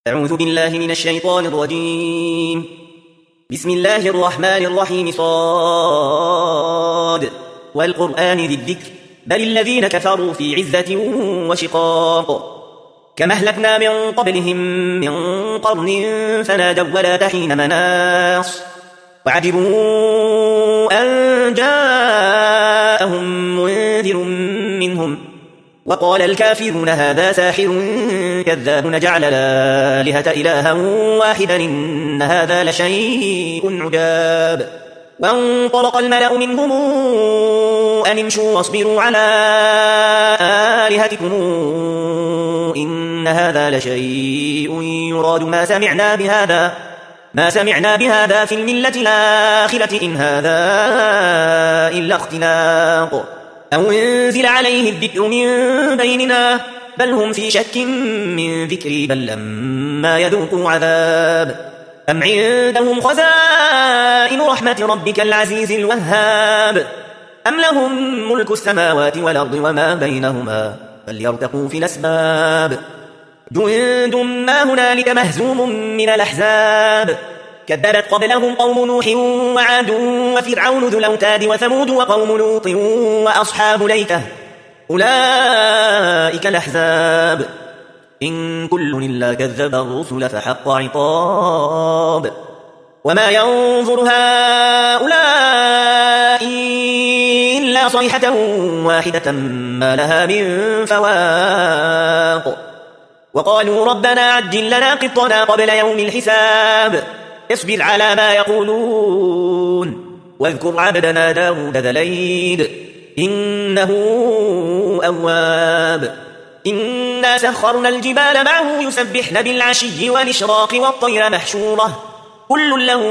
أعوذ بالله من الشيطان الرجيم. بسم الله الرحمن الرحيم. صاد والقرآن ذي الذكر بل الذين كفروا في عزة وشقاق كما أهلكنا من قبلهم من قرن فنادوا ولا حين مناص وعجبوا أن جاءهم منذر منهم وقال الكافرون هذا ساحر كذاب نجعل الآلهة إلها واحدا إن هذا لشيء عجاب. وانطلق الملأ منهم أن امشوا واصبروا على آلهتكم إن هذا لشيء يراد ما سمعنا بهذا في الملة الآخرة إن هذا إلا اختلاق أو انزل عليه الذكر من بيننا بل هم في شك من ذكري بل لما يذوقوا عذاب أم عندهم خزائن رحمة ربك العزيز الوهاب أم لهم ملك السماوات والأرض وما بينهما فليرتقوا في الأسباب جند ما هنالك مهزوم من الأحزاب كذبت قبلهم قوم نوح وعاد وفرعون ذو الأوتاد وثمود وقوم لوط وأصحاب ليكة أولئك الأحزاب إن كل إلا كذب الرسل فحق عقاب وما ينظر هؤلاء إلا صيحة واحدة ما لها من فواق وقالوا ربنا عجل لنا قطنا قبل يوم الحساب اصبر على ما يقولون واذكر عبدنا داود ذا الأيد إنه أواب إنا سخرنا الجبال معه يسبحن بالعشي والإشراق والطير محشورة كل له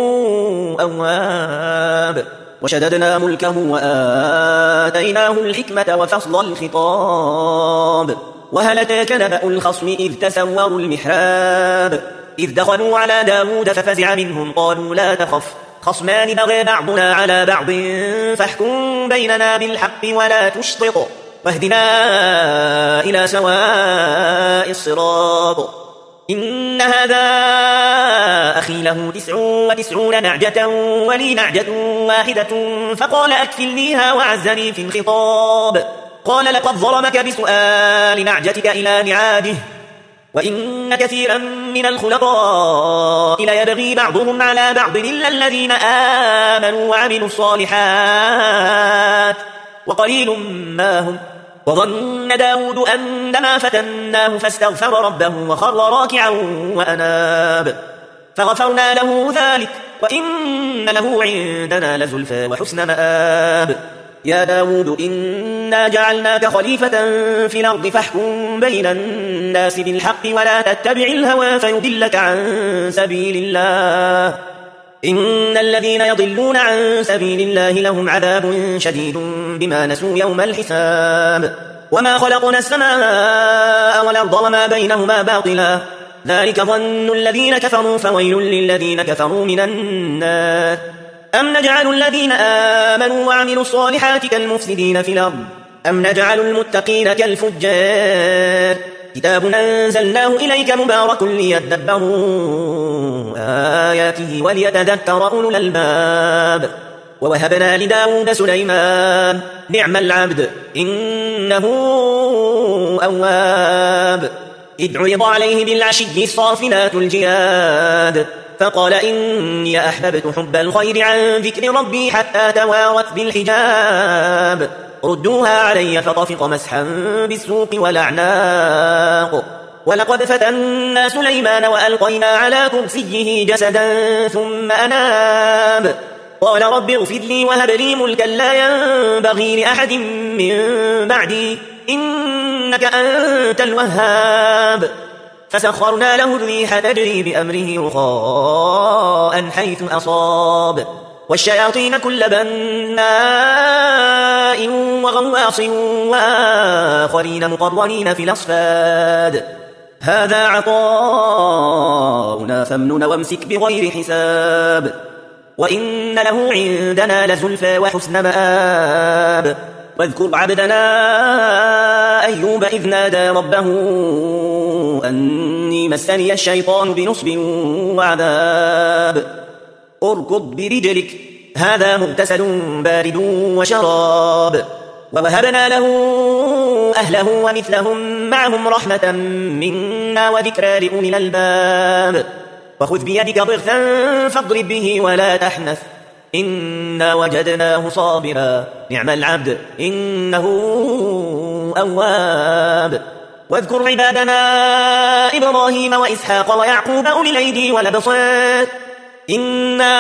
أواب وشددنا ملكه وآتيناه الحكمة وفصل الخطاب وهل أتاك نبأ الخصم إذ تسوروا المحراب إذ دخلوا على داود ففزع منهم قالوا لا تخف خصمان بغى بعضنا على بعض فاحكم بيننا بالحق ولا تشطط واهدنا إلى سواء الصراط إن هذا أخي له 99 نعجة ولي نعجة واحدة فقال أكفلنيها وعزني في الخطاب قال لقد ظلمك بسؤال نعجتك إلى نعاجه وإن كثيرا من الخلطاء ليبغي بعضهم على بعض إلا الذين آمنوا وعملوا الصالحات وقليل ما هم وظن داود أنما فتناه فاستغفر ربه وخر راكعا وأناب فغفرنا له ذلك وإن له عندنا لزلفى وحسن مآب يا داود إنا جعلناك خليفة في الأرض فاحكم بين الناس بالحق ولا تتبع الهوى فيضلك عن سبيل الله إن الذين يضلون عن سبيل الله لهم عذاب شديد بما نسوا يوم الحساب وما خلقنا السماء والأرض وما بينهما باطلا ذلك ظن الذين كفروا فويل للذين كفروا من النار أم نجعل الذين آمنوا وعملوا الصالحات كالمفسدين في الأرض أم نجعل المتقين كالفجار كتاب أنزلناه إليك مبارك ليدبروا آياته وليتذكر أولو الألباب ووهبنا لداود سليمان نعم العبد إنه أواب إذ عرض عليه بالعشي الصافنات الجياد فقال إني أحببت حب الخير عن ذكر ربي حتى توارت بالحجاب ردوها علي فطفق مسحا بالسوق والأعناق ولقد فتنا سليمان وألقينا على كرسيه جسدا ثم أناب قال رب اغفر لي وهب لي ملكا لا ينبغي لأحد من بعدي إنك أنت الوهاب فسخرنا له الريح تجري بأمره رخاء حيث أصاب والشياطين كل بناء وغواص وآخرين مقرنين في الأصفاد هذا عطاؤنا فامنن وامسك بغير حساب وإن له عندنا لزلفى وحسن مآب واذكر عبدنا أيوب إذ نادى ربه أني مسني الشيطان بنصب وعذاب اركض برجلك هذا مغتسل بارد وشراب ووهبنا له أهله ومثلهم معهم رحمة منا وذكرى لأولي الألباب وخذ بيدك ضغثا فاضرب به ولا تحنث إنا وجدناه صابرا نعم العبد إنه أواب واذكر عبادنا إبراهيم وإسحاق ويعقوب أولي الأيدي والأبصار إنا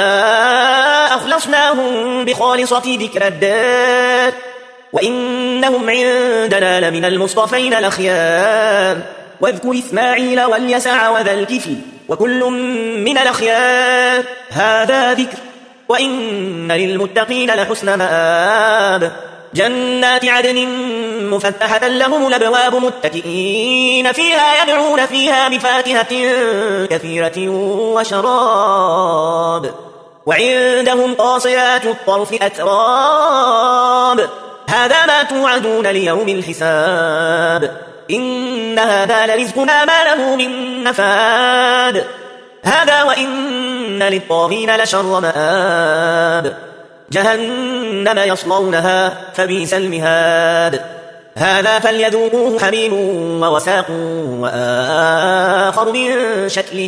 أخلصناهم بخالصة ذكر الدار وإنهم عندنا لمن المصطفين الأخيار واذكر إسماعيل واليسع وذا الكفل وكل من الأخيار هذا ذكر وإن للمتقين لحسن مآب جنات عدن مفتحة لهم الأبواب متكئين فيها يدعون فيها بفاكهة كثيرة وشراب وعندهم قاصرات الطرف أتراب هذا ما توعدون ليوم الحساب إن هذا لرزقنا ما له من نفاد هذا وإن للطاغين لشر مآب جهنم يصلونها فبئس المهاد هذا فليذوقوه حميم ووساق وآخر من شكله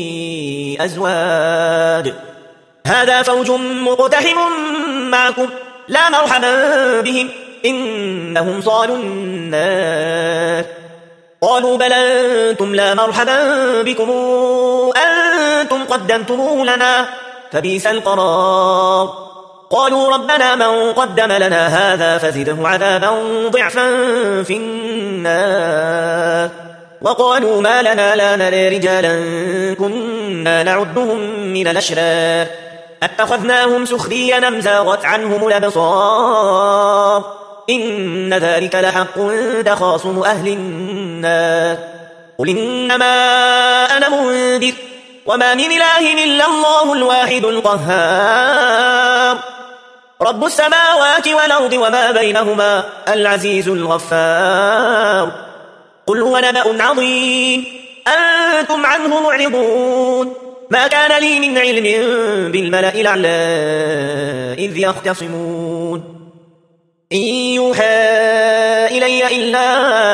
أزواج هذا فوج مقتحم معكم لا مرحبا بهم إنهم صالوا النار قالوا بل أنتم لا مرحبا بكم أنتم قدمتموه لنا فبئس القرار قالوا ربنا من قدم لنا هذا فزده عذابا ضعفا في النار وقالوا ما لنا لا نرى رجالا كنا نعدهم من الأشرار اتخذناهم سخريا أم زاغت عنهم الأبصار إن ذلك لحق تخاصم أهل النار قل إنما أنا منذر وما من إله إلا الله الواحد القهار رب السماوات والأرض وما بينهما العزيز الغفار قل هو نبأ عظيم أنتم عنه معرضون ما كان لي من علم بالملأ الأعلى إذ يختصمون إن يوحى إلي إلا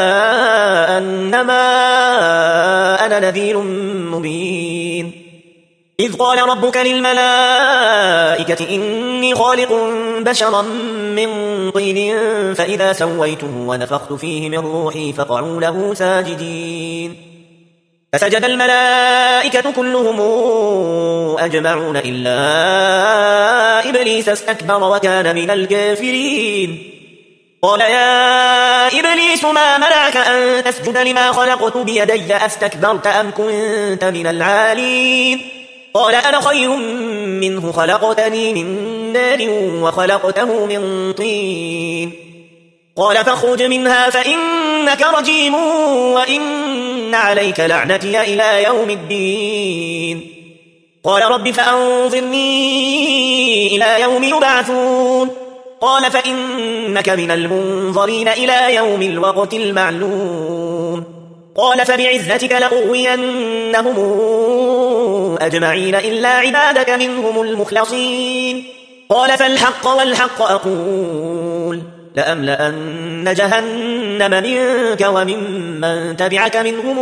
أنما أنا نذير مبين إذ قال ربك للملائكة إني خالق بشرا من طين فإذا سويته ونفخت فيه من روحي فقعوا له ساجدين فسجد الملائكة كلهم أجمعون إلا إبليس استكبر وكان من الكافرين قال يا إبليس ما منعك أن تسجد لما خلقت بيدي أستكبرت أم كنت من العالين قال أنا خير منه خلقتني من نار وخلقته من طين قال فاخرج منها فإنك رجيم وإن عليك لعنتي إلى يوم الدين قال رب فأنظرني إلى يوم يبعثون قال فإنك من المنظرين إلى يوم الوقت المعلوم قال فبعزتك لأغوينهم أجمعين إلا عبادك منهم المخلصين قال فالحق والحق أقول لأملأن جهنم منك وممن تبعك منهم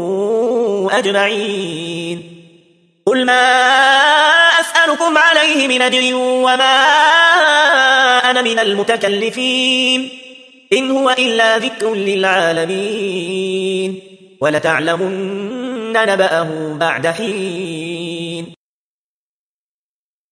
أجمعين قل ما أسألكم عليه من أجر وما أنا من المتكلفين إن هو إلا ذكر للعالمين ولتعلمن نبأه بعد حين